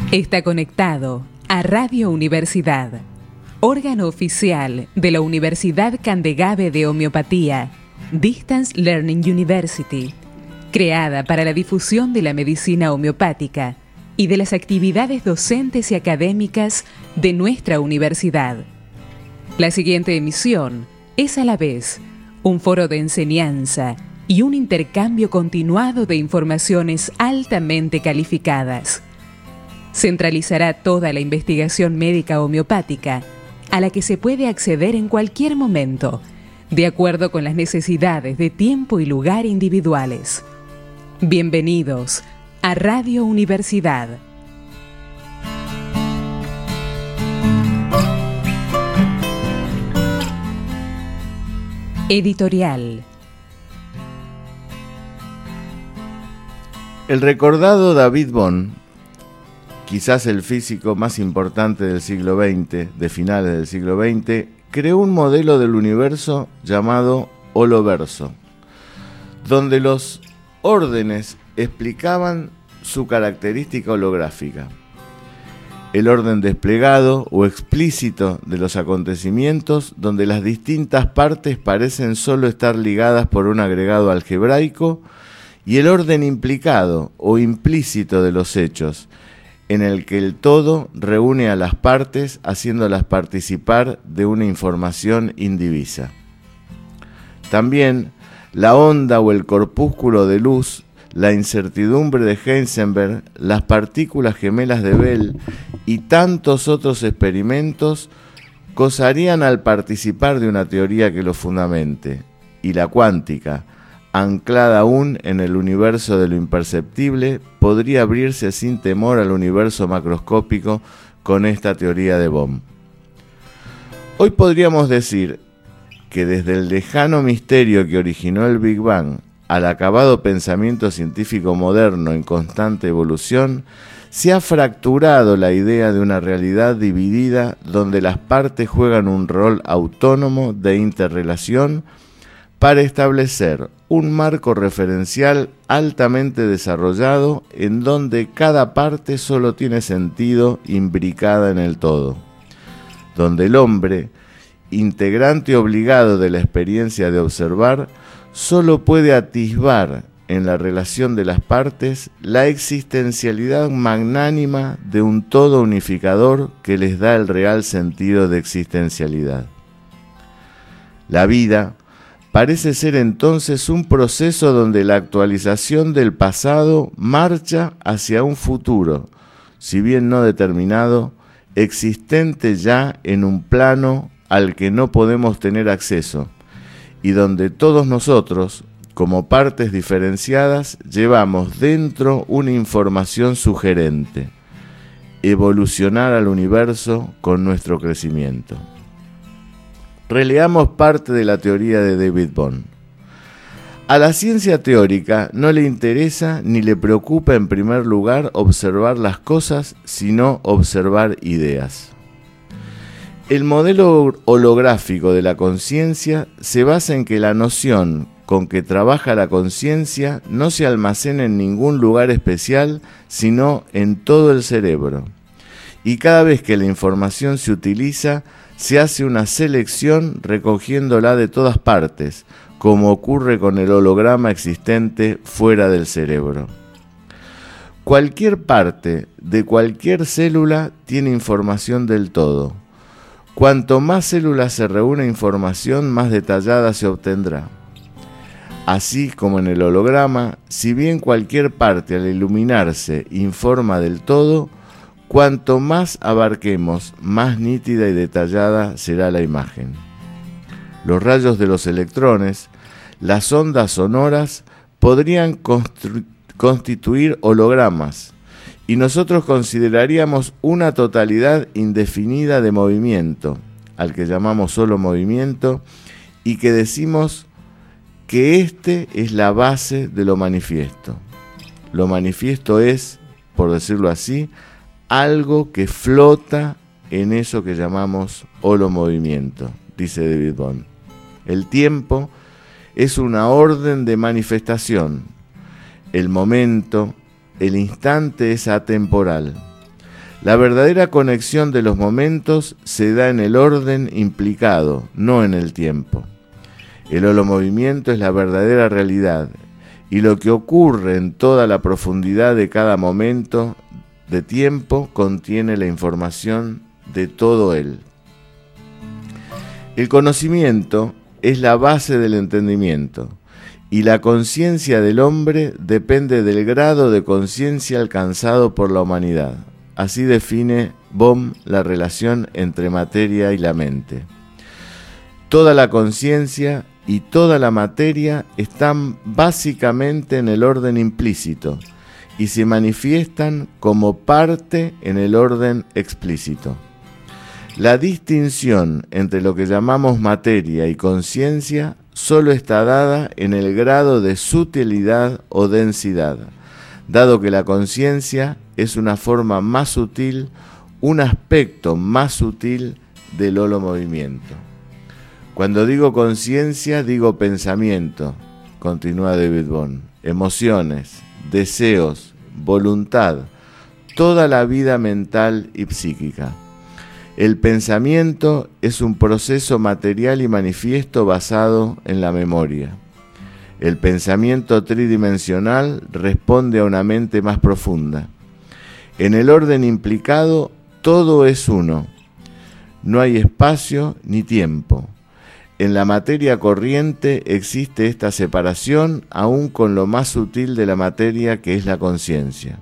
Está conectado a Radio Universidad, órgano oficial de la Universidad Candegave de Homeopatía, Distance Learning University, creada para la difusión de la medicina homeopática y de las actividades docentes y académicas de nuestra universidad. La siguiente emisión es a la vez un foro de enseñanza y un intercambio continuado de informaciones altamente calificadas. Centralizará toda la investigación médica homeopática a la que se puede acceder en cualquier momento, de acuerdo con las necesidades de tiempo y lugar individuales. Bienvenidos a Radio Universidad. Editorial. El recordado David Bohm, quizás el físico más importante del siglo XX, de finales del siglo XX, creó un modelo del universo llamado holoverso, donde los órdenes explicaban su característica holográfica. El orden desplegado o explícito de los acontecimientos, donde las distintas partes parecen solo estar ligadas por un agregado algebraico, y el orden implicado o implícito de los hechos, en el que el todo reúne a las partes haciéndolas participar de una información indivisa. También la onda o el corpúsculo de luz, la incertidumbre de Heisenberg, las partículas gemelas de Bell y tantos otros experimentos gozarían al participar de una teoría que lo fundamente, y la cuántica, anclada aún en el universo de lo imperceptible, podría abrirse sin temor al universo macroscópico con esta teoría de Bohm. Hoy podríamos decir que desde el lejano misterio que originó el Big Bang al acabado pensamiento científico moderno en constante evolución, se ha fracturado la idea de una realidad dividida donde las partes juegan un rol autónomo de interrelación para establecer un marco referencial altamente desarrollado en donde cada parte solo tiene sentido imbricada en el todo, donde el hombre, integrante obligado de la experiencia de observar, solo puede atisbar en la relación de las partes la existencialidad magnánima de un todo unificador que les da el real sentido de existencialidad. La vida parece ser entonces un proceso donde la actualización del pasado marcha hacia un futuro, si bien no determinado, existente ya en un plano al que no podemos tener acceso, y donde todos nosotros, como partes diferenciadas, llevamos dentro una información sugerente: evolucionar al universo con nuestro crecimiento. Releamos parte de la teoría de David Bohm. A la ciencia teórica no le interesa ni le preocupa en primer lugar observar las cosas, sino observar ideas. El modelo holográfico de la conciencia se basa en que la noción con que trabaja la conciencia no se almacena en ningún lugar especial, sino en todo el cerebro. Y cada vez que la información se utiliza, se hace una selección recogiéndola de todas partes, como ocurre con el holograma existente fuera del cerebro. Cualquier parte de cualquier célula tiene información del todo. Cuanto más células se reúne información, más detallada se obtendrá. Así como en el holograma, si bien cualquier parte al iluminarse informa del todo, cuanto más abarquemos, más nítida y detallada será la imagen. Los rayos de los electrones, las ondas sonoras, podrían constituir hologramas, y nosotros consideraríamos una totalidad indefinida de movimiento, al que llamamos solo movimiento, y que decimos que este es la base de lo manifiesto. Lo manifiesto es, por decirlo así, algo que flota en eso que llamamos holomovimiento, dice David Bohm. El tiempo es una orden de manifestación. El momento, el instante es atemporal. La verdadera conexión de los momentos se da en el orden implicado, no en el tiempo. El holomovimiento es la verdadera realidad, y lo que ocurre en toda la profundidad de cada momento de tiempo contiene la información de todo él. El conocimiento es la base del entendimiento, y la conciencia del hombre depende del grado de conciencia alcanzado por la humanidad. Así define Bohm la relación entre materia y la mente. Toda la conciencia y toda la materia están básicamente en el orden implícito y se manifiestan como parte en el orden explícito. La distinción entre lo que llamamos materia y conciencia solo está dada en el grado de sutilidad o densidad, dado que la conciencia es una forma más sutil, un aspecto más sutil del holomovimiento. Cuando digo conciencia, digo pensamiento, continúa David Bohm, emociones, deseos, voluntad, toda la vida mental y psíquica. El pensamiento es un proceso material y manifiesto basado en la memoria. El pensamiento tridimensional responde a una mente más profunda. En el orden implicado, todo es uno. No hay espacio ni tiempo. En la materia corriente existe esta separación, aún con lo más sutil de la materia, que es la conciencia.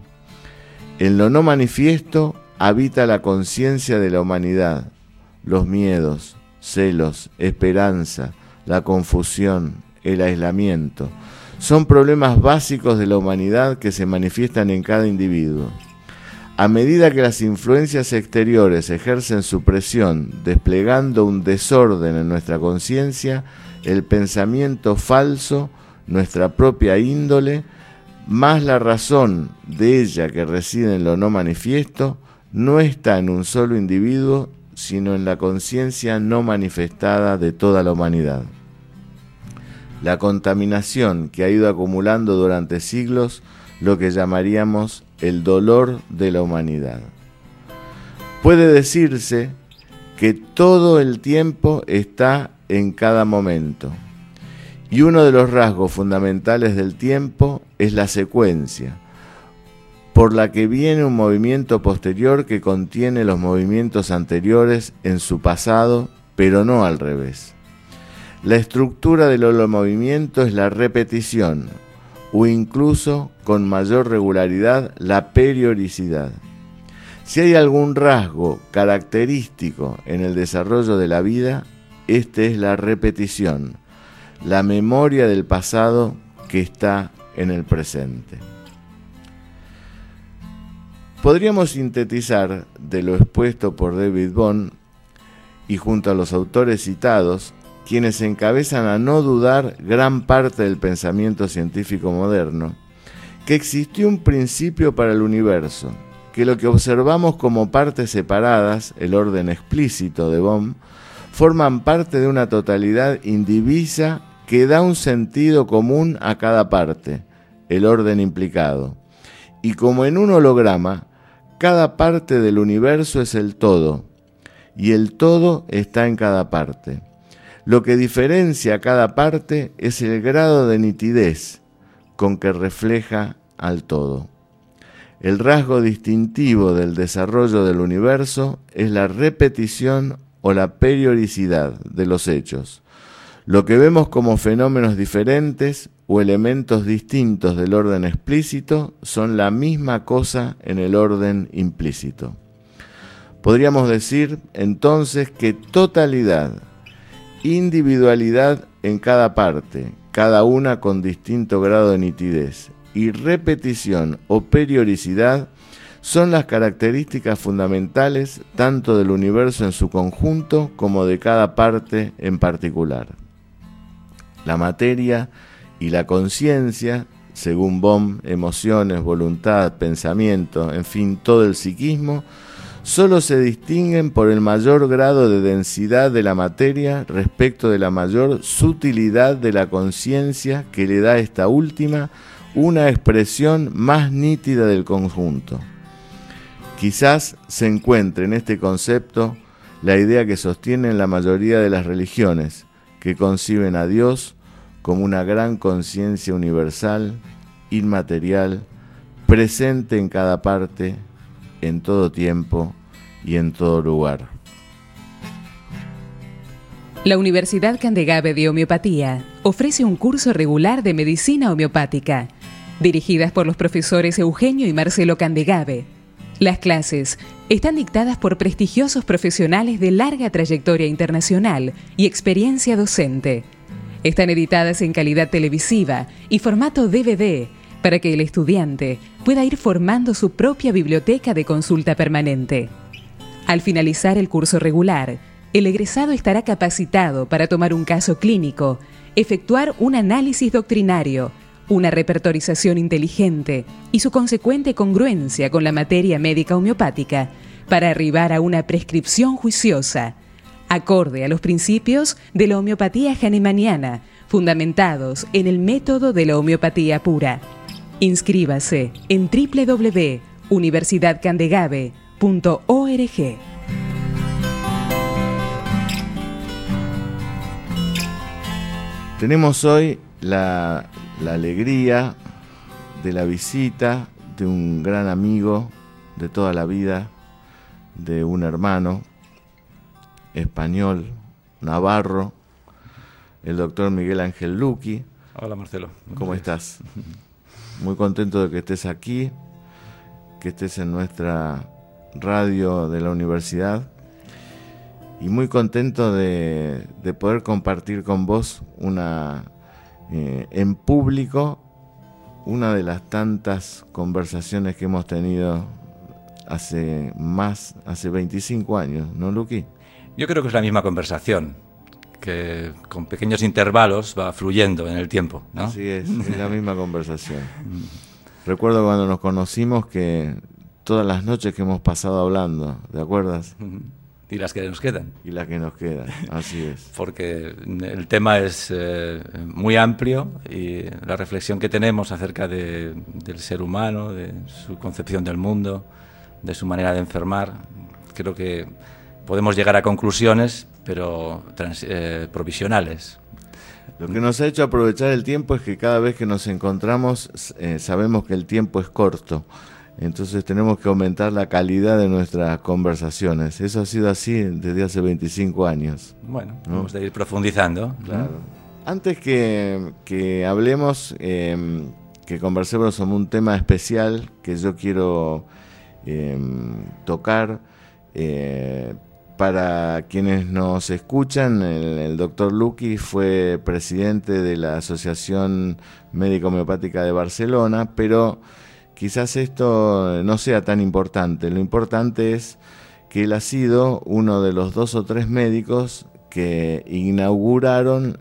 En lo no manifiesto habita la conciencia de la humanidad, los miedos, celos, esperanza, la confusión, el aislamiento. Son problemas básicos de la humanidad que se manifiestan en cada individuo. A medida que las influencias exteriores ejercen su presión, desplegando un desorden en nuestra conciencia, el pensamiento falso, nuestra propia índole, más la razón de ella que reside en lo no manifiesto, no está en un solo individuo, sino en la conciencia no manifestada de toda la humanidad. La contaminación que ha ido acumulando durante siglos lo que llamaríamos el dolor de la humanidad. Puede decirse que todo el tiempo está en cada momento, y uno de los rasgos fundamentales del tiempo es la secuencia, por la que viene un movimiento posterior que contiene los movimientos anteriores en su pasado, pero no al revés. La estructura del holomovimiento es la repetición, o incluso, con mayor regularidad, la periodicidad. Si hay algún rasgo característico en el desarrollo de la vida, este es la repetición, la memoria del pasado que está en el presente. Podríamos sintetizar de lo expuesto por David Bohm y junto a los autores citados, quienes encabezan a no dudar gran parte del pensamiento científico moderno, que existió un principio para el universo, que lo que observamos como partes separadas, el orden explícito de Bohm, forman parte de una totalidad indivisa que da un sentido común a cada parte, el orden implicado. Y como en un holograma, cada parte del universo es el todo, y el todo está en cada parte. Lo que diferencia a cada parte es el grado de nitidez con que refleja al todo. El rasgo distintivo del desarrollo del universo es la repetición o la periodicidad de los hechos. Lo que vemos como fenómenos diferentes o elementos distintos del orden explícito son la misma cosa en el orden implícito. Podríamos decir entonces que totalidad, individualidad en cada parte, cada una con distinto grado de nitidez, y repetición o periodicidad son las características fundamentales tanto del universo en su conjunto como de cada parte en particular. La materia y la conciencia, según Bohm, emociones, voluntad, pensamiento, en fin, todo el psiquismo, solo se distinguen por el mayor grado de densidad de la materia respecto de la mayor sutilidad de la conciencia que le da a esta última una expresión más nítida del conjunto. Quizás se encuentre en este concepto la idea que sostienen la mayoría de las religiones, que conciben a Dios como una gran conciencia universal, inmaterial, presente en cada parte, en todo tiempo y en todo lugar. La Universidad Candegave de Homeopatía ofrece un curso regular de medicina homeopática, dirigidas por los profesores Eugenio y Marcelo Candegave. Las clases están dictadas por prestigiosos profesionales de larga trayectoria internacional y experiencia docente. Están editadas en calidad televisiva y formato DVD para que el estudiante pueda ir formando su propia biblioteca de consulta permanente. Al finalizar el curso regular, el egresado estará capacitado para tomar un caso clínico, efectuar un análisis doctrinario, una repertorización inteligente y su consecuente congruencia con la materia médica homeopática para arribar a una prescripción juiciosa, acorde a los principios de la homeopatía hahnemanniana, fundamentados en el método de la homeopatía pura. Inscríbase en www.universidadcandegave.org. Tenemos hoy la alegría de la visita de un gran amigo de toda la vida, de un hermano español, navarro, el doctor Miguel Ángel Luqui. Hola Marcelo. ¿Cómo estás? Muy contento de que estés aquí, que estés en nuestra radio de la universidad y muy contento de poder compartir con vos en público una de las tantas conversaciones que hemos tenido hace 25 años, ¿no, Luqui? Yo creo que es la misma conversación, que con pequeños intervalos va fluyendo en el tiempo, ¿no? Así es la misma conversación. Recuerdo cuando nos conocimos que todas las noches que hemos pasado hablando, ¿te acuerdas? Y las que nos quedan. Y las que nos quedan, así es. Porque el tema es muy amplio y la reflexión que tenemos acerca del ser humano, de su concepción del mundo, de su manera de enfermar, creo que podemos llegar a conclusiones, pero provisionales. Lo que nos ha hecho aprovechar el tiempo es que cada vez que nos encontramos sabemos que el tiempo es corto. Entonces tenemos que aumentar la calidad de nuestras conversaciones. Eso ha sido así desde hace 25 años. Bueno, ¿no? Vamos a ir profundizando. Claro. Antes que hablemos, que conversemos sobre un tema especial que yo quiero tocar, para quienes nos escuchan, el doctor Luqui fue presidente de la Asociación Médica Homeopática de Barcelona, pero quizás esto no sea tan importante. Lo importante es que él ha sido uno de los 2 o 3 médicos que inauguraron,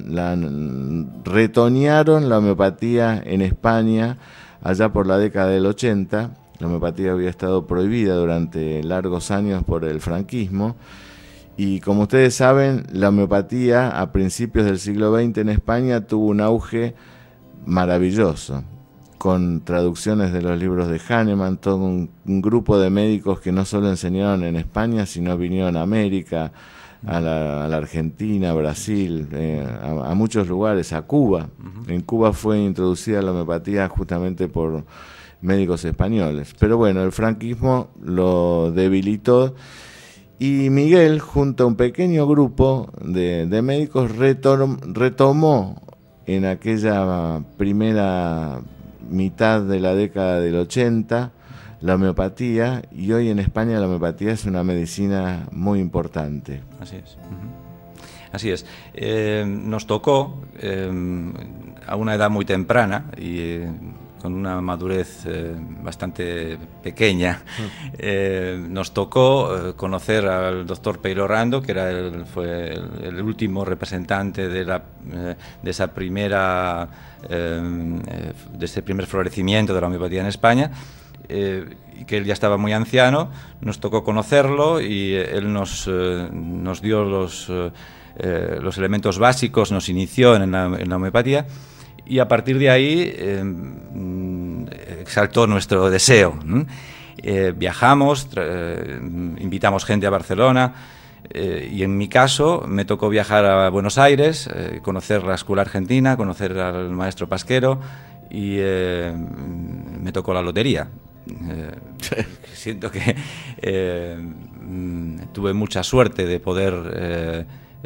retoñaron la homeopatía en España allá por la década del 80. La homeopatía había estado prohibida durante largos años por el franquismo. Y como ustedes saben, la homeopatía a principios del siglo XX en España tuvo un auge maravilloso, con traducciones de los libros de Hahnemann, todo un grupo de médicos que no solo enseñaron en España, sino vinieron a América, a la Argentina, a Brasil, a muchos lugares, a Cuba. En Cuba fue introducida la homeopatía justamente por médicos españoles. Pero bueno, el franquismo lo debilitó y Miguel, junto a un pequeño grupo de médicos, retomó en aquella primera mitad de la década del 80 la homeopatía, y hoy en España la homeopatía es una medicina muy importante. Así es. Así es. Nos tocó a una edad muy temprana y con una madurez bastante pequeña, nos tocó conocer al doctor Peyrorando, que fue el último representante de ese primer florecimiento de la homeopatía en España, y que él ya estaba muy anciano. Nos tocó conocerlo y él nos dio los elementos básicos, nos inició en la homeopatía. Y a partir de ahí exaltó nuestro deseo. Viajamos, invitamos gente a Barcelona, y en mi caso me tocó viajar a Buenos Aires, conocer la escuela argentina, conocer al maestro Pasquero, y me tocó la lotería. Siento que tuve mucha suerte de poder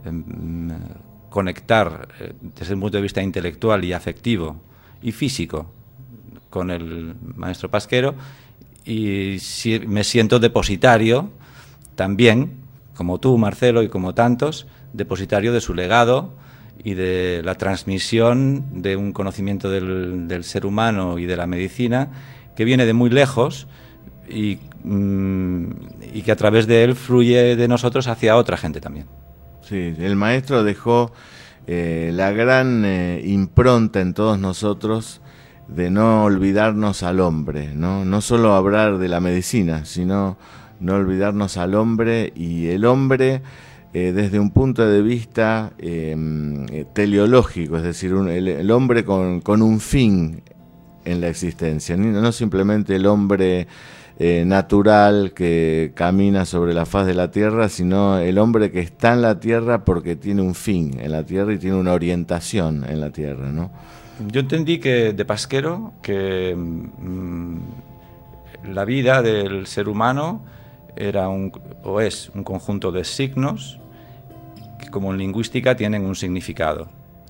conectar desde el punto de vista intelectual y afectivo y físico con el maestro Pasquero, y me siento depositario también, como tú, Marcelo, y como tantos, depositario de su legado y de la transmisión de un conocimiento del ser humano y de la medicina que viene de muy lejos y que a través de él fluye de nosotros hacia otra gente también. Sí, el maestro dejó la gran impronta en todos nosotros de no olvidarnos al hombre, no solo hablar de la medicina, sino no olvidarnos al hombre, y el hombre desde un punto de vista teleológico, es decir, el hombre con un fin en la existencia, no simplemente el hombre natural que camina sobre la faz de la tierra, sino el hombre que está en la tierra porque tiene un fin en la tierra y tiene una orientación en la tierra, ¿no? Yo entendí que de Pasquero que la vida del ser humano era es un conjunto de signos que, como en lingüística, tienen un significado.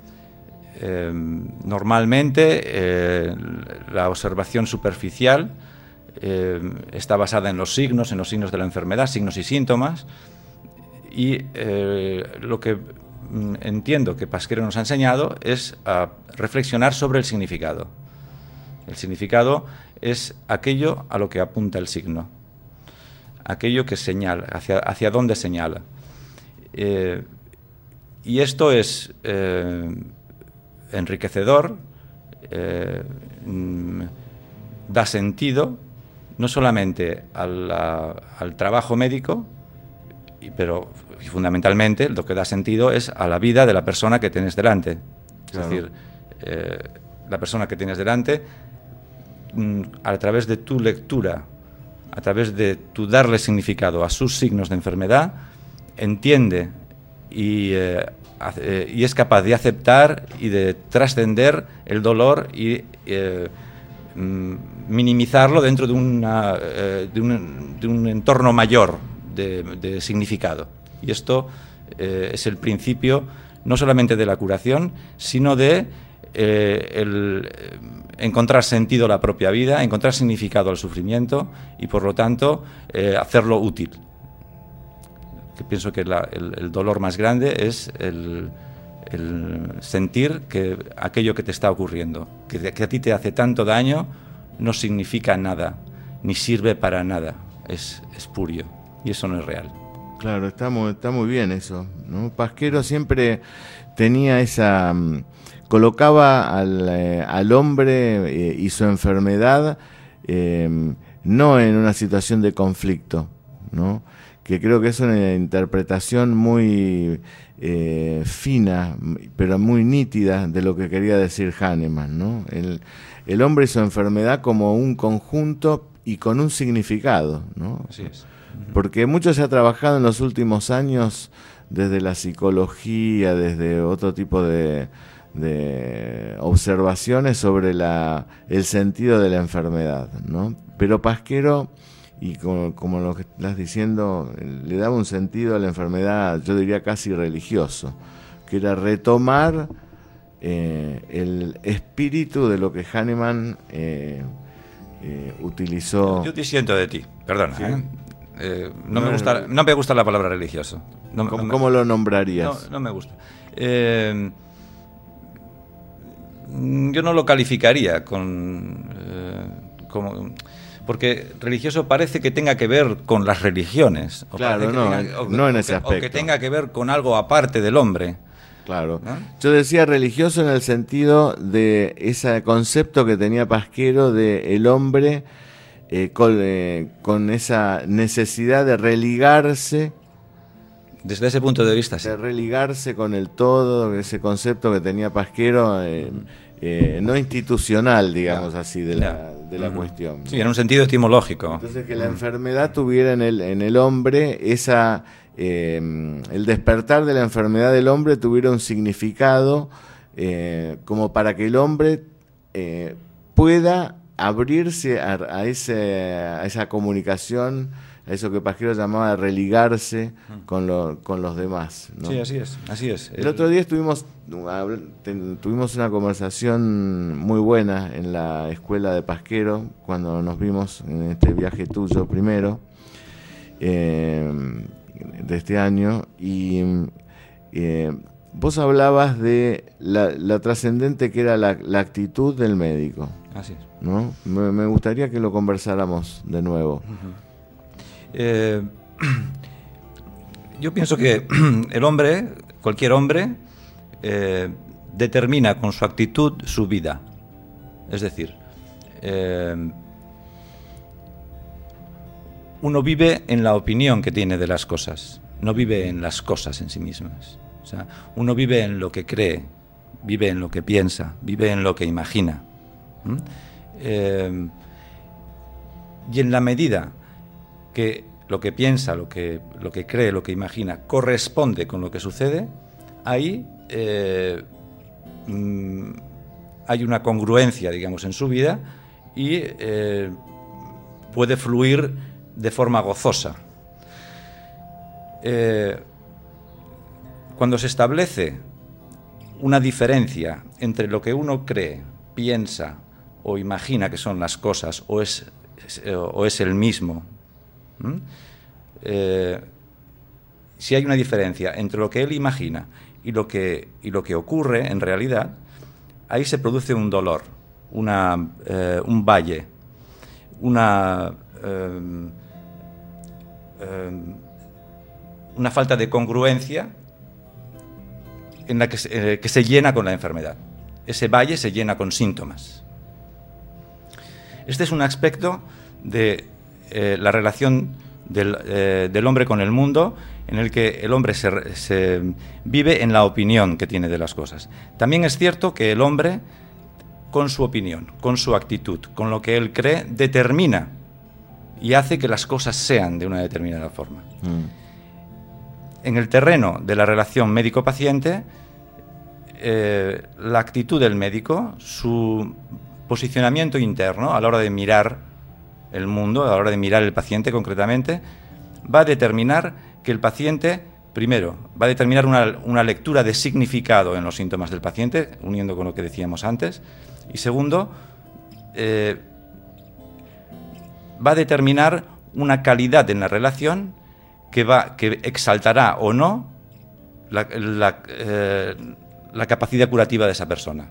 Normalmente la observación superficial está basada en los signos de la enfermedad, signos y síntomas, y lo que entiendo que Pasquero nos ha enseñado es a reflexionar sobre el significado. El significado es aquello a lo que apunta el signo, aquello que señala, hacia dónde señala. Y esto es enriquecedor, da sentido no solamente al trabajo médico, pero fundamentalmente lo que da sentido es a la vida de la persona que tienes delante. Claro. Es decir, la persona que tienes delante, a través de tu lectura, a través de tu darle significado a sus signos de enfermedad, entiende y es capaz de aceptar y de trascender el dolor y minimizarlo dentro de un entorno mayor de significado. Y esto es el principio no solamente de la curación, sino de encontrar sentido a la propia vida, encontrar significado al sufrimiento y, por lo tanto, hacerlo útil. Que pienso que el dolor más grande es el sentir que aquello que te está ocurriendo, que a ti te hace tanto daño, no significa nada, ni sirve para nada, es espurio, y eso no es real. Claro, está muy bien eso, ¿no? Pasquero siempre tenía colocaba al hombre y su enfermedad no en una situación de conflicto, ¿no? Que creo que es una interpretación muy fina, pero muy nítida de lo que quería decir Hahnemann, ¿no? El hombre y su enfermedad como un conjunto y con un significado, ¿no? Así es. Porque mucho se ha trabajado en los últimos años desde la psicología, desde otro tipo de observaciones sobre el sentido de la enfermedad, ¿no? Pero Pasquero, y como lo que estás diciendo, le daba un sentido a la enfermedad, yo diría casi religioso, que era retomar el espíritu de lo que Hahnemann utilizó. Yo disiento de ti, perdona. ¿Sí? No me gusta la palabra religioso. ¿Cómo lo nombrarías? No me gusta. Yo no lo calificaría porque religioso parece que tenga que ver con las religiones. Claro, no en ese aspecto. O que tenga que ver con algo aparte del hombre. Claro. ¿No? Yo decía religioso en el sentido de ese concepto que tenía Pasquero de el hombre con esa necesidad de religarse. Desde ese punto de vista, sí. De religarse con el todo, ese concepto que tenía Pasquero, no institucional, digamos así, de de la cuestión, ¿no? Sí, en un sentido etimológico. Entonces, que la enfermedad tuviera en el hombre el despertar de la enfermedad del hombre tuviera un significado como para que el hombre pueda abrirse a esa comunicación, a eso que Pasquero llamaba religarse con los demás, ¿no? Sí, así es. El otro día tuvimos una conversación muy buena en la escuela de Pasquero, cuando nos vimos en este viaje tuyo primero, de este año, y vos hablabas de la trascendente que era la actitud del médico. Así es. ¿No? Me gustaría que lo conversáramos de nuevo. Yo pienso que el hombre, cualquier hombre, determina con su actitud su vida. Es decir, uno vive en la opinión que tiene de las cosas, no vive en las cosas en sí mismas. O sea, uno vive en lo que cree, vive en lo que piensa, vive en lo que imagina. Y en la medida que lo que piensa, lo que cree, lo que imagina corresponde con lo que sucede, ahí hay una congruencia, digamos, en su vida y puede fluir de forma gozosa. Cuando se establece una diferencia entre lo que uno cree, piensa o imagina que son las cosas, o es el mismo, si hay una diferencia entre lo que él imagina y lo que ocurre en realidad, ahí se produce un dolor, un valle, una falta de congruencia en la que se llena con la enfermedad. Ese valle se llena con síntomas. Este es un aspecto de la relación del hombre con el mundo, en el que el hombre se vive en la opinión que tiene de las cosas. También es cierto que el hombre, con su opinión, con su actitud, con lo que él cree, determina y hace que las cosas sean de una determinada forma. En el terreno de la relación médico-paciente, la actitud del médico, su posicionamiento interno a la hora de mirar el mundo, a la hora de mirar el paciente concretamente, va a determinar que el paciente, primero, va a determinar una lectura de significado en los síntomas del paciente, uniendo con lo que decíamos antes, y segundo, va a determinar una calidad en la relación que exaltará o no la capacidad curativa de esa persona.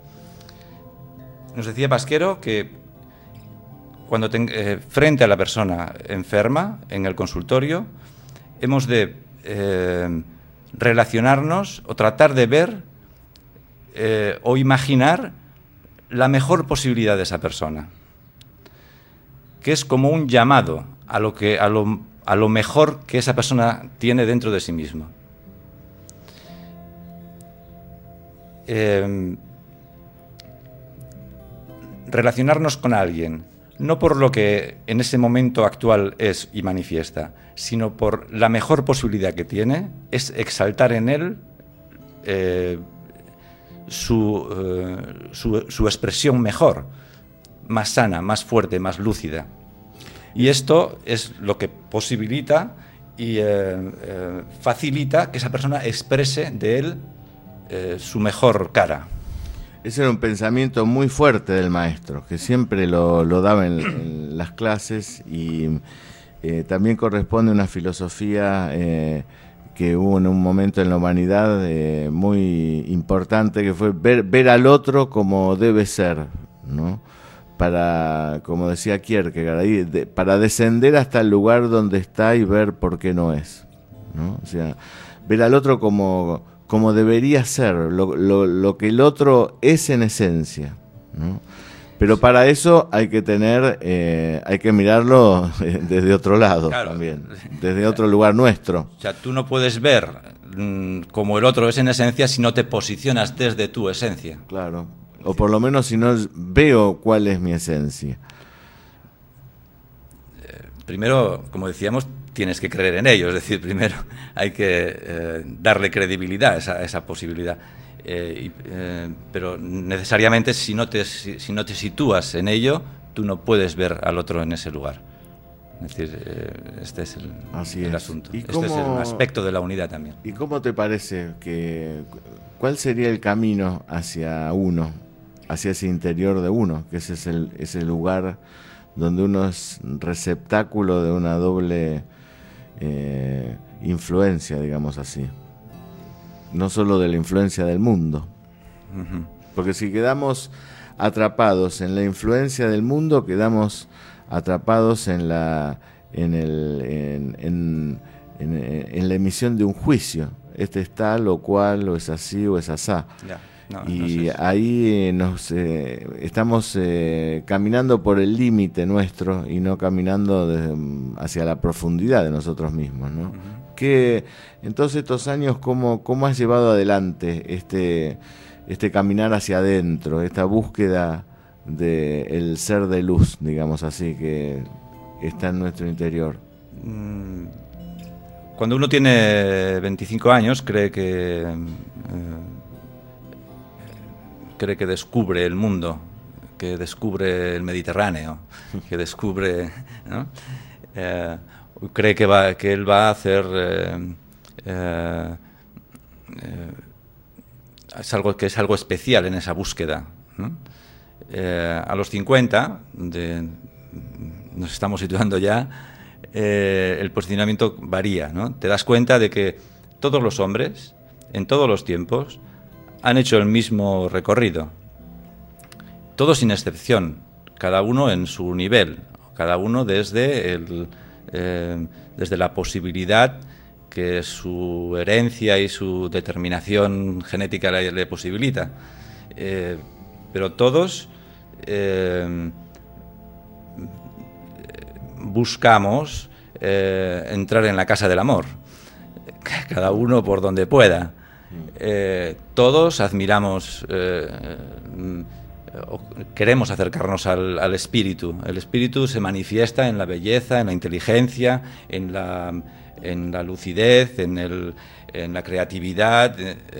Nos decía Pasquero que cuando frente a la persona enferma en el consultorio hemos de relacionarnos o tratar de ver o imaginar la mejor posibilidad de esa persona, que es como un llamado a lo mejor que esa persona tiene dentro de sí misma. Relacionarnos con alguien, no por lo que en ese momento actual es y manifiesta, sino por la mejor posibilidad que tiene, es exaltar en él su expresión mejor, más sana, más fuerte, más lúcida. Y esto es lo que posibilita y facilita que esa persona exprese de él su mejor cara. Ese era un pensamiento muy fuerte del maestro, que siempre lo daba en las clases, y también corresponde a una filosofía que hubo en un momento en la humanidad muy importante, que fue ver al otro como debe ser, ¿no? Para, como decía Kierkegaard, para descender hasta el lugar donde está y ver por qué no es, ¿no? O sea, ver al otro como debería ser, lo que el otro es en esencia, ¿no? Pero para eso hay que mirarlo desde otro lado, claro, también, desde otro lugar nuestro. O sea, tú no puedes ver como el otro es en esencia si no te posicionas desde tu esencia. Claro. O por lo menos si no veo cuál es mi esencia. Primero, como decíamos, tienes que creer en ello. Es decir, primero hay que darle credibilidad a esa posibilidad. Pero necesariamente si no te sitúas en ello, tú no puedes ver al otro en ese lugar. Es decir, este es el asunto. Este es el aspecto de la unidad también. ¿Y cómo te parece cuál sería el camino hacia uno, hacia ese interior de uno, que ese es ese lugar donde uno es receptáculo de una doble influencia, digamos así? No solo de la influencia del mundo. Uh-huh. Porque si quedamos atrapados en la influencia del mundo, quedamos atrapados en la emisión de un juicio. Este es tal o cual, o es así o es asá. Yeah. Y ahí estamos caminando por el límite nuestro y no caminando hacia la profundidad de nosotros mismos, ¿no? Uh-huh. Entonces estos años, ¿cómo has llevado adelante este caminar hacia adentro, esta búsqueda del ser de luz, digamos así, que está en nuestro interior? Cuando uno tiene 25 años cree que descubre el mundo, que descubre el Mediterráneo, que descubre, ¿no? Cree que él va a hacer es algo especial en esa búsqueda, ¿no? A los 50 nos estamos situando ya, el posicionamiento varía, ¿no? Te das cuenta de que todos los hombres en todos los tiempos han hecho el mismo recorrido, todos sin excepción, cada uno en su nivel, cada uno desde la posibilidad que su herencia y su determinación genética le posibilita. Pero todos buscamos entrar en la casa del amor, cada uno por donde pueda. Todos admiramos, queremos acercarnos al espíritu. El espíritu se manifiesta en la belleza, en la inteligencia, en la lucidez, en la creatividad,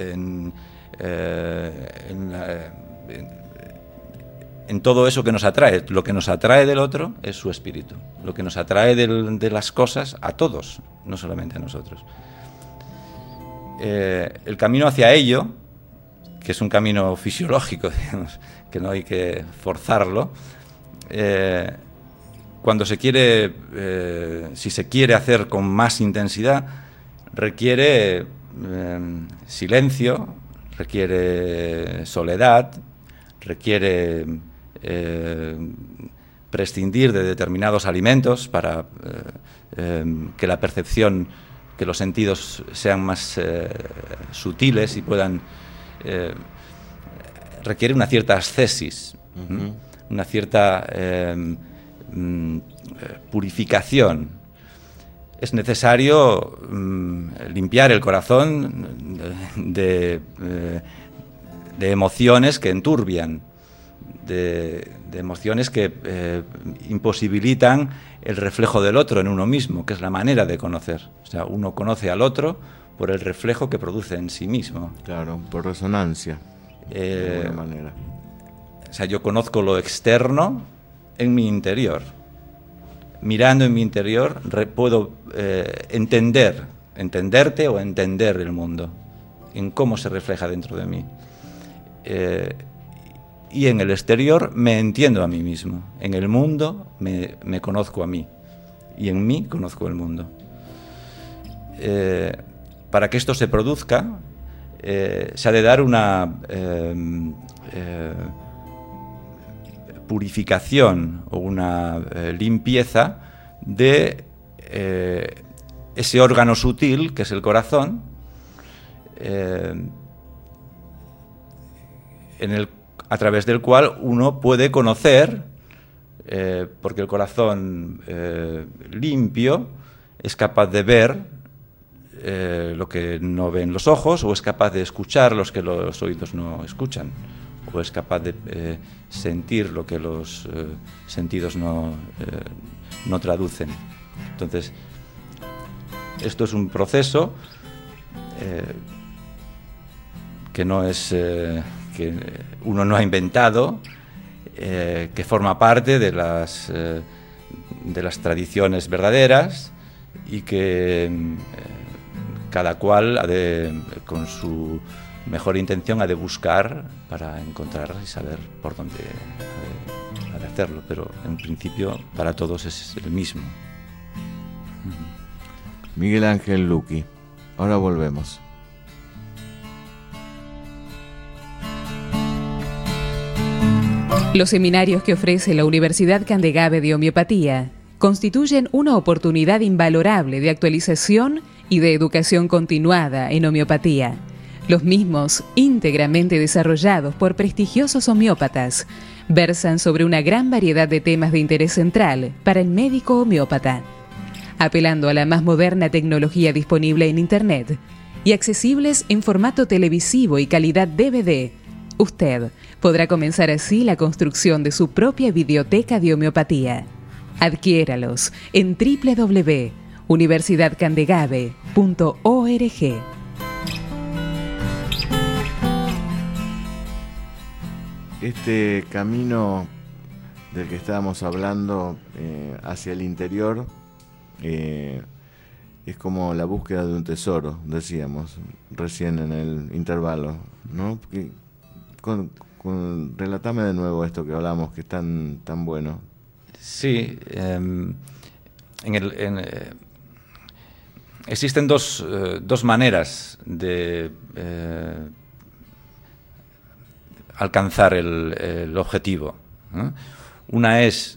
en todo eso que nos atrae. Lo que nos atrae del otro es su espíritu. Lo que nos atrae de las cosas a todos, no solamente a nosotros. El camino hacia ello, que es un camino fisiológico, digamos, que no hay que forzarlo, cuando se quiere, si se quiere hacer con más intensidad, requiere silencio, requiere soledad, requiere prescindir de determinados alimentos para que la percepción, que los sentidos sean más sutiles y puedan... requiere una cierta ascesis, uh-huh. Una cierta purificación. Es necesario limpiar el corazón de emociones que enturbian, de emociones que imposibilitan el reflejo del otro en uno mismo, que es la manera de conocer. O sea, uno conoce al otro por el reflejo que produce en sí mismo. Claro, por resonancia, de alguna manera. O sea, yo conozco lo externo en mi interior. Mirando en mi interior puedo entenderte o entender el mundo, en cómo se refleja dentro de mí. Y en el exterior me entiendo a mí mismo. En el mundo me conozco a mí. Y en mí conozco el mundo. Para que esto se produzca, se ha de dar una purificación o una limpieza de ese órgano sutil que es el corazón, a través del cual uno puede conocer, porque el corazón limpio es capaz de ver lo que no ven los ojos, o es capaz de escuchar los que los oídos no escuchan, o es capaz de sentir lo que los sentidos no traducen. Entonces, esto es un proceso que no es que uno no ha inventado, que forma parte de las tradiciones verdaderas y que cada cual con su mejor intención ha de buscar para encontrar y saber por dónde ha de hacerlo, pero en principio para todos es el mismo. Miguel Ángel Luqui, ahora volvemos. Los seminarios que ofrece la Universidad Candegave de Homeopatía constituyen una oportunidad invalorable de actualización y de educación continuada en homeopatía. Los mismos, íntegramente desarrollados por prestigiosos homeópatas, versan sobre una gran variedad de temas de interés central para el médico homeópata, apelando a la más moderna tecnología disponible en Internet y accesibles en formato televisivo y calidad DVD. Usted podrá comenzar así la construcción de su propia biblioteca de homeopatía. Adquiéralos en www.universidadcandegave.org. Este camino del que estábamos hablando hacia el interior es como la búsqueda de un tesoro, decíamos recién en el intervalo, ¿no? Porque relatame de nuevo esto que hablamos, que es tan bueno. Sí, existen dos maneras de alcanzar el objetivo, ¿no? Una es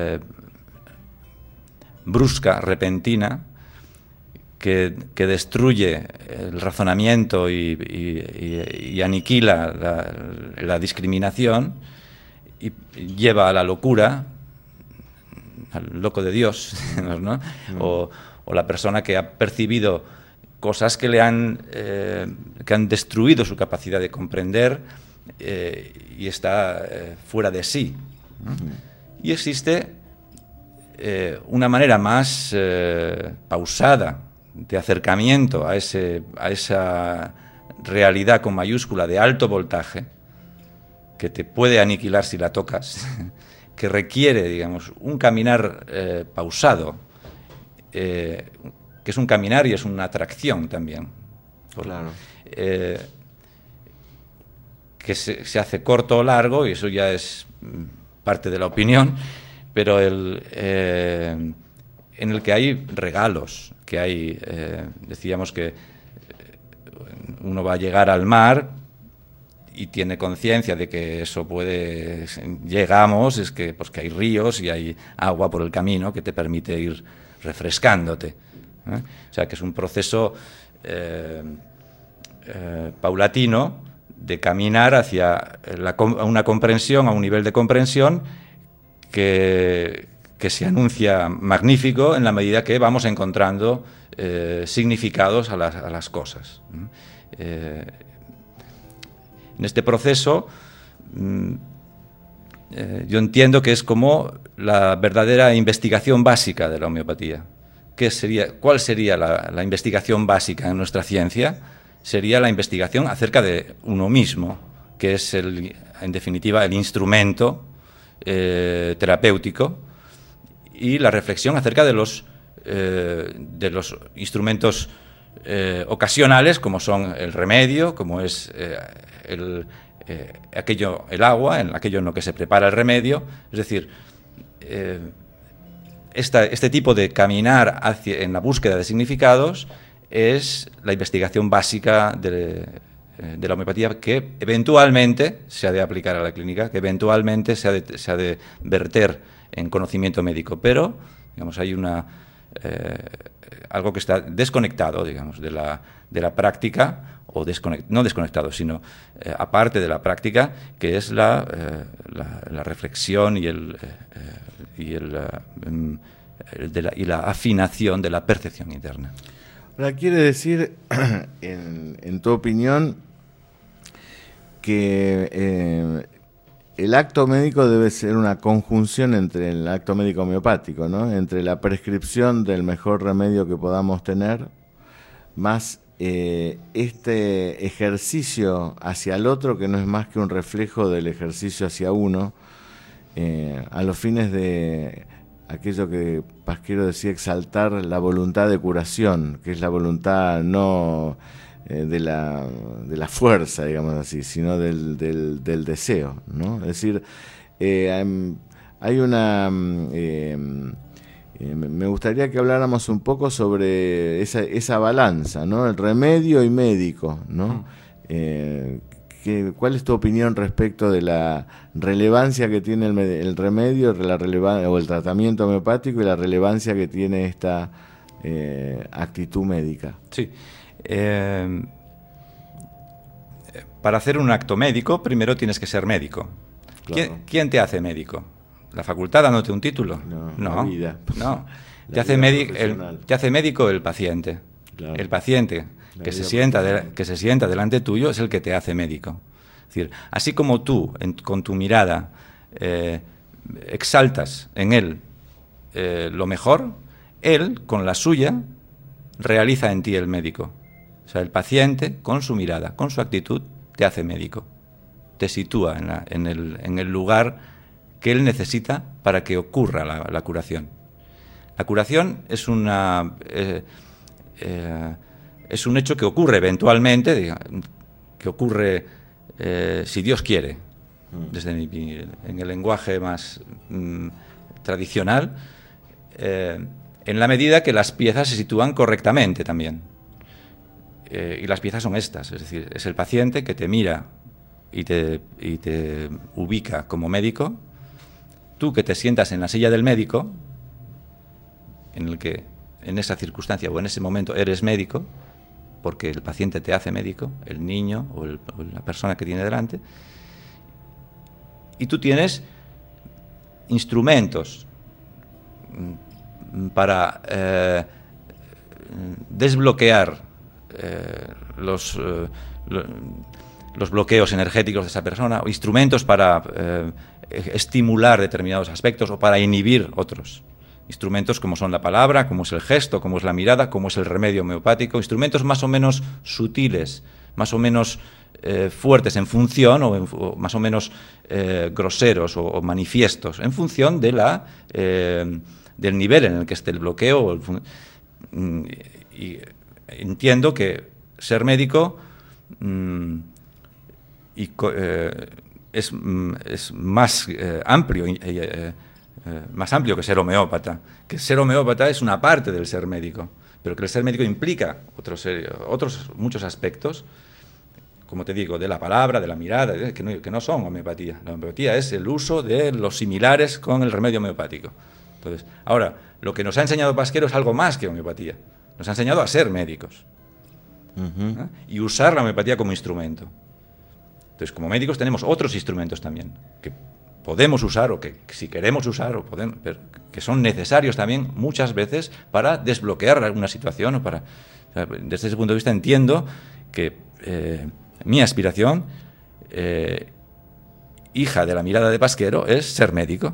brusca, repentina, que destruye el razonamiento y aniquila la discriminación y lleva a la locura, al loco de Dios, ¿no? O la persona que ha percibido cosas que han destruido su capacidad de comprender y está fuera de sí, ¿no? Y existe una manera más pausada de acercamiento a esa realidad con mayúscula de alto voltaje, que te puede aniquilar si la tocas, que requiere, digamos, un caminar pausado, que es un caminar y es una atracción también. Claro. Que se hace corto o largo, y eso ya es parte de la opinión, pero en el que hay regalos, que hay, decíamos que uno va a llegar al mar y tiene conciencia de que eso puede, llegamos, es que pues que hay ríos y hay agua por el camino que te permite ir refrescándote, ¿eh? O sea que es un proceso paulatino de caminar hacia una comprensión, a un nivel de comprensión que se anuncia magnífico en la medida que vamos encontrando significados a las cosas. En este proceso yo entiendo que es como la verdadera investigación básica de la homeopatía. ¿Cuál sería la investigación básica en nuestra ciencia? Sería la investigación acerca de uno mismo, que es, en definitiva, el instrumento terapéutico, y la reflexión acerca de los instrumentos ocasionales, como son el remedio, como es el agua, en aquello en lo que se prepara el remedio. Es decir, este tipo de caminar en la búsqueda de significados es la investigación básica de la homeopatía, que eventualmente se ha de aplicar a la clínica, que eventualmente se ha de verter en conocimiento médico, pero digamos hay algo que está desconectado, digamos, de la práctica, o no desconectado, sino aparte de la práctica, que es la reflexión y la afinación de la percepción interna. Ahora, quiere decir, en tu opinión, que el acto médico debe ser una conjunción entre el acto médico homeopático, ¿no? Entre la prescripción del mejor remedio que podamos tener, más este ejercicio hacia el otro, que no es más que un reflejo del ejercicio hacia uno, a los fines de aquello que Pasquero decía, exaltar la voluntad de curación, que es la voluntad no de la fuerza, digamos así, sino del deseo, ¿no? Es decir, hay una... me gustaría que habláramos un poco sobre esa balanza, ¿no? El remedio y médico, ¿no? ¿Cuál es tu opinión respecto de la relevancia que tiene el remedio o el tratamiento homeopático y la relevancia que tiene esta actitud médica? Sí. Para hacer un acto médico, primero tienes que ser médico. Claro. ¿Quién te hace médico? ¿La facultad dándote un título? No. La vida. No. Te hace médico el paciente. Claro. El paciente que se sienta delante tuyo es el que te hace médico. Es decir, así como tú, con tu mirada, exaltas en él lo mejor, él, con la suya, realiza en ti el médico. O sea, el paciente, con su mirada, con su actitud, te hace médico. Te sitúa en el lugar que él necesita para que ocurra la curación. La curación es un hecho que ocurre eventualmente, que ocurre si Dios quiere, en el lenguaje más tradicional, en la medida que las piezas se sitúan correctamente también. Y las piezas son estas, es decir, es el paciente que te mira y te ubica como médico, tú que te sientas en la silla del médico, en el que en esa circunstancia o en ese momento eres médico, porque el paciente te hace médico, el niño o la persona que tiene delante, y tú tienes instrumentos para desbloquear los bloqueos energéticos de esa persona, o instrumentos para estimular determinados aspectos o para inhibir otros. Instrumentos como son la palabra, como es el gesto, como es la mirada, como es el remedio homeopático, instrumentos más o menos sutiles, más o menos fuertes en función, o más o menos groseros o manifiestos, en función de del nivel en el que esté el bloqueo. Y entiendo que ser médico es más amplio, más amplio que ser homeópata. Que ser homeópata es una parte del ser médico, pero que el ser médico implica otros muchos aspectos, como te digo, de la palabra, de la mirada, que no son homeopatía. La homeopatía es el uso de los similares con el remedio homeopático. Entonces, ahora, lo que nos ha enseñado Pasquero es algo más que homeopatía. Nos ha enseñado a ser médicos y usar la homeopatía como instrumento. Entonces, como médicos tenemos otros instrumentos también que podemos usar, o que si queremos usar, pero que son necesarios también muchas veces para desbloquear alguna situación. Desde ese punto de vista entiendo que mi aspiración, hija de la mirada de Pasquero, es ser médico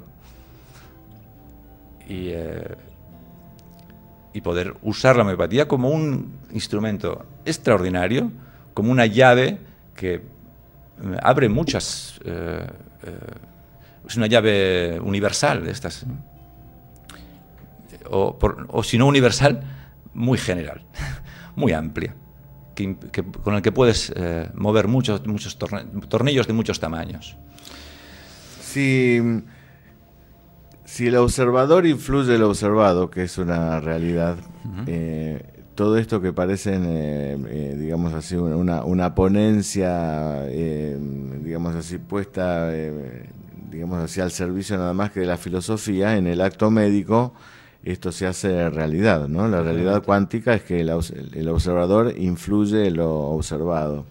y poder usar la homeopatía como un instrumento extraordinario, como una llave que abre muchas... es una llave universal de estas, o si no universal, muy general, muy amplia, con el que puedes mover muchos tornillos de muchos tamaños. Si el observador influye el observado, que es una realidad, todo esto que parecen, digamos así, una ponencia, digamos así, puesta, digamos así, al servicio nada más que de la filosofía, en el acto médico, esto se hace realidad, ¿no? La realidad cuántica es que el observador influye en lo observado.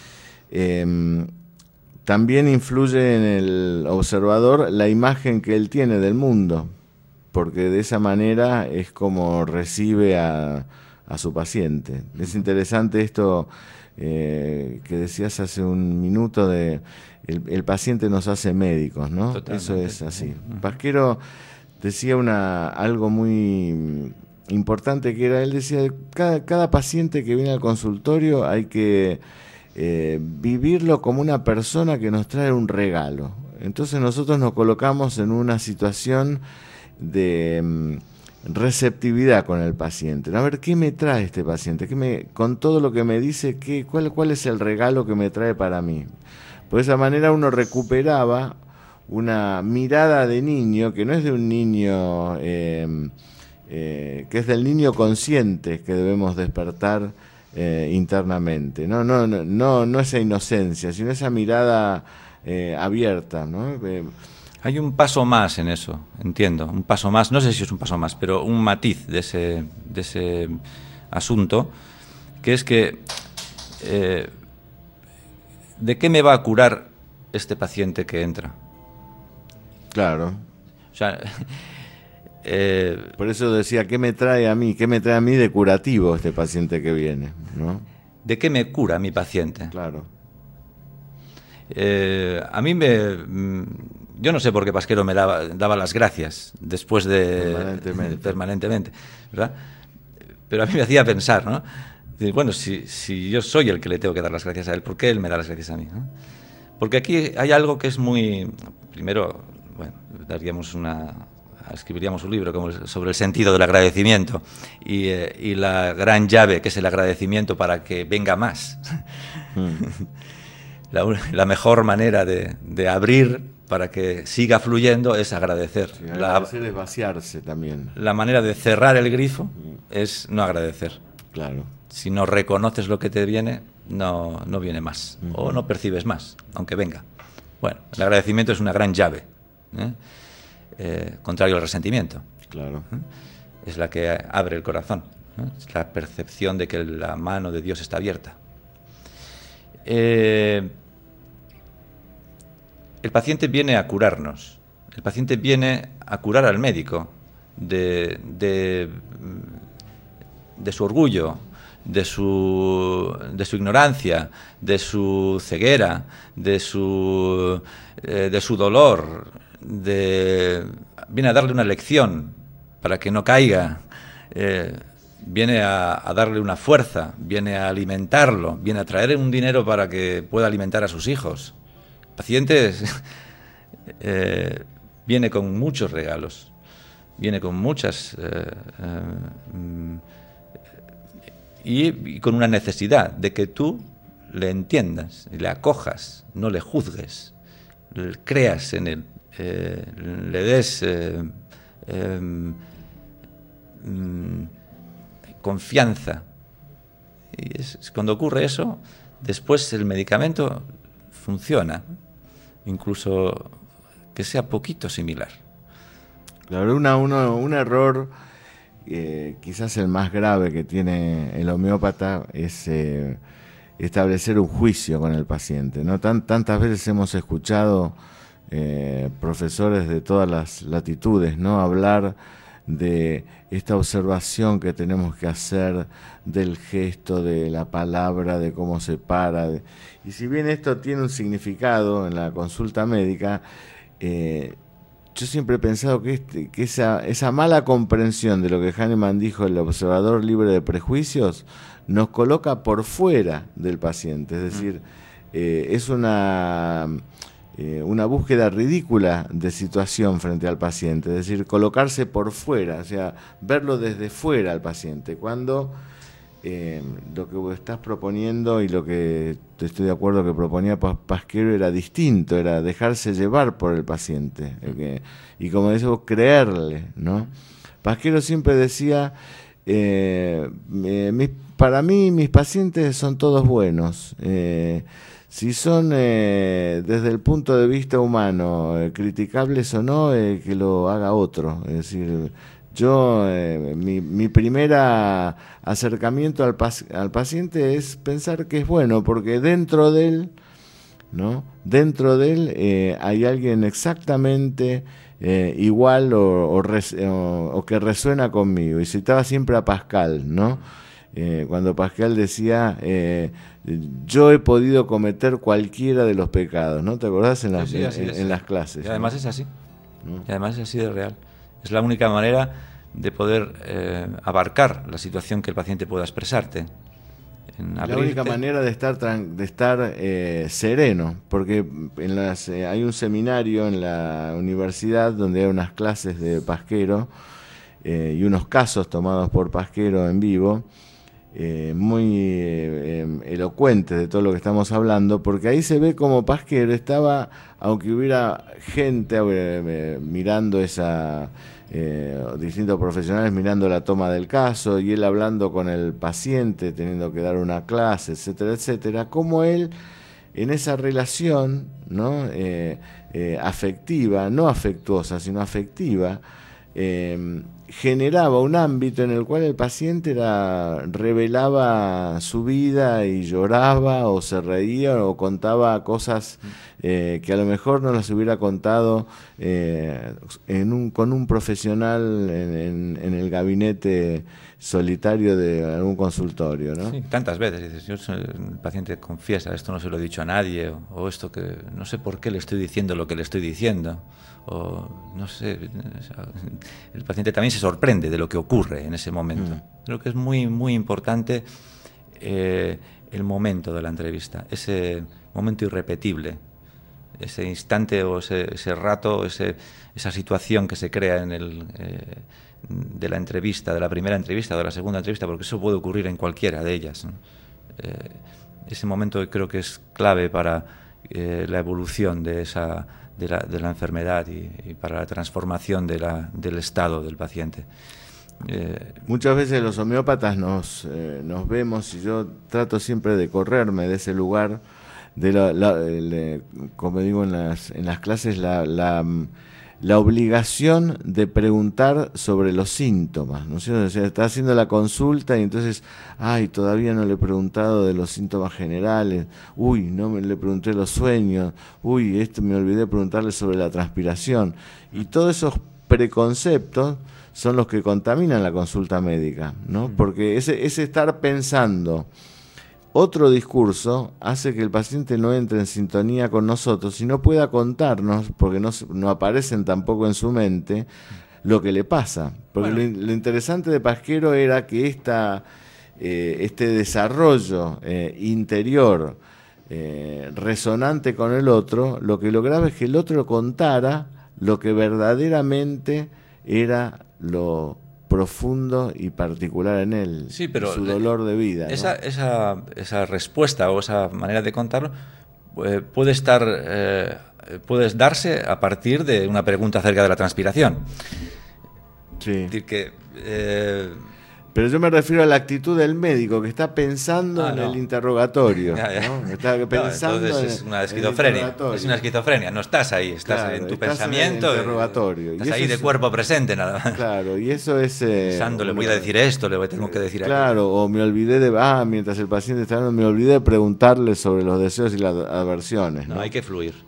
También influye en el observador la imagen que él tiene del mundo, porque de esa manera es como recibe a su paciente. Es interesante esto que decías hace un minuto de el paciente nos hace médicos, ¿no? Totalmente. Eso es así. Pasquero decía algo muy importante, que era, él decía, cada paciente que viene al consultorio hay que vivirlo como una persona que nos trae un regalo. Entonces nosotros nos colocamos en una situación de receptividad con el paciente. A ver, ¿qué me trae este paciente? Con todo lo que me dice, ¿cuál es el regalo que me trae para mí? Por esa manera uno recuperaba una mirada de niño, que no es de un niño, que es del niño consciente que debemos despertar internamente. No esa inocencia, sino esa mirada abierta, ¿no? Hay un paso más en eso, entiendo, un paso más, no sé si es un paso más, pero un matiz de ese asunto, que es que ¿de qué me va a curar este paciente que entra? Claro. O sea, por eso decía, ¿qué me trae a mí? ¿Qué me trae a mí de curativo este paciente que viene, ¿no? ¿De qué me cura mi paciente? Claro. A mí yo no sé por qué Pasquero me daba las gracias después permanentemente, ¿verdad? Pero a mí me hacía pensar, ¿no? Bueno, si yo soy el que le tengo que dar las gracias a él, ¿por qué él me da las gracias a mí, ¿no? Porque aquí hay algo que es muy... Primero, bueno, escribiríamos un libro sobre el sentido del agradecimiento y la gran llave que es el agradecimiento para que venga más. La mejor manera de abrir para que siga fluyendo es agradecer. Sí, agradecer es vaciarse también. La manera de cerrar el grifo es no agradecer. Claro. Si no reconoces lo que te viene, no viene más. O no percibes más, aunque venga. Bueno, el agradecimiento es una gran llave, contrario al resentimiento. Claro. Es la que abre el corazón. Es la percepción de que la mano de Dios está abierta. El paciente viene a curarnos. El paciente viene a curar al médico de su orgullo, de su ignorancia, de su ceguera, de su dolor. Viene a darle una lección para que no caiga. Viene a darle una fuerza, viene a alimentarlo, viene a traerle un dinero para que pueda alimentar a sus hijos. El paciente viene con muchos regalos, viene con muchas... y con una necesidad de que tú le entiendas, le acojas, no le juzgues, creas en él, le des... confianza. Y cuando ocurre eso, después el medicamento funciona, incluso que sea poquito similar. Claro, un error, quizás el más grave que tiene el homeópata es establecer un juicio con el paciente, ¿no? Tantas veces hemos escuchado profesores de todas las latitudes, ¿no?, hablar de esta observación que tenemos que hacer del gesto, de la palabra, de cómo se para. Y si bien esto tiene un significado en la consulta médica, yo siempre he pensado que esa mala comprensión de lo que Hahnemann dijo, el observador libre de prejuicios, nos coloca por fuera del paciente. Es decir, es una búsqueda ridícula de situación frente al paciente, es decir, colocarse por fuera, o sea, verlo desde fuera al paciente, cuando lo que estás proponiendo y lo que estoy de acuerdo que proponía Pasquero era distinto, era dejarse llevar por el paciente, y como decimos, creerle, ¿no? Pasquero siempre decía, para mí mis pacientes son todos buenos, si son desde el punto de vista humano criticables o no, que lo haga otro. Es decir, yo mi primer acercamiento al paciente es pensar que es bueno, porque dentro de él, ¿no? Dentro de él hay alguien exactamente igual o que resuena conmigo. Y citaba siempre a Pascal, ¿no? Cuando Pascal decía, yo he podido cometer cualquiera de los pecados, ¿no? ¿Te acordás en las, Sí, en las clases? Y además, ¿no? Es así. ¿No? Y además es así de real. Es la única manera de poder abarcar la situación que el paciente pueda expresarte. La única manera de estar sereno, porque hay un seminario en la universidad donde hay unas clases de Pasquero y unos casos tomados por Pasquero en vivo, muy elocuentes de todo lo que estamos hablando, porque ahí se ve como Pasquero estaba, aunque hubiera gente mirando distintos profesionales mirando la toma del caso y él hablando con el paciente, teniendo que dar una clase, etcétera, etcétera, como él en esa relación, ¿no? Afectiva, no afectuosa, sino afectiva, generaba un ámbito en el cual el paciente revelaba su vida y lloraba o se reía o contaba cosas que a lo mejor no las hubiera contado con un profesional en el gabinete solitario de algún consultorio, ¿no? Sí, tantas veces dices, el paciente confiesa, esto no se lo he dicho a nadie, o esto que no sé por qué le estoy diciendo lo que le estoy diciendo, o no sé, el paciente también se sorprende de lo que ocurre en ese momento. Creo que es muy, muy importante el momento de la entrevista, ese momento irrepetible, ese instante o ese rato, esa situación que se crea de la entrevista, de la primera entrevista o de la segunda entrevista, porque eso puede ocurrir en cualquiera de ellas, ¿no? Ese momento creo que es clave para la evolución de la enfermedad y para la transformación del estado del paciente. Muchas veces los homeópatas nos vemos, y yo trato siempre de correrme de ese lugar, como digo en las clases, la obligación de preguntar sobre los síntomas, ¿no es cierto? O sea, está haciendo la consulta y entonces, todavía no le he preguntado de los síntomas generales, no le pregunté los sueños, me olvidé preguntarle sobre la transpiración, y todos esos preconceptos son los que contaminan la consulta médica, ¿no? Porque ese estar pensando otro discurso hace que el paciente no entre en sintonía con nosotros y no pueda contarnos, porque no aparecen tampoco en su mente, lo que le pasa. Porque lo interesante de Pasquero era que este desarrollo interior resonante con el otro, lo que lograba es que el otro contara lo que verdaderamente era lo profundo y particular en él, sí, pero su dolor de vida, ¿no? Esa respuesta o esa manera de contarlo puede darse a partir de una pregunta acerca de la transpiración. Sí. Es decir, que pero yo me refiero a la actitud del médico que está pensando en el interrogatorio, ¿no? Está pensando entonces es una esquizofrenia. Es una esquizofrenia. No estás ahí, estás en tu pensamiento. En el interrogatorio. Estás ahí de cuerpo presente nada más. Claro, y eso es. Pensando, le voy a decir esto, le tengo que decir aquello. Claro, o me olvidé mientras el paciente está hablando, me olvidé de preguntarle sobre los deseos y las aversiones. No, hay que fluir.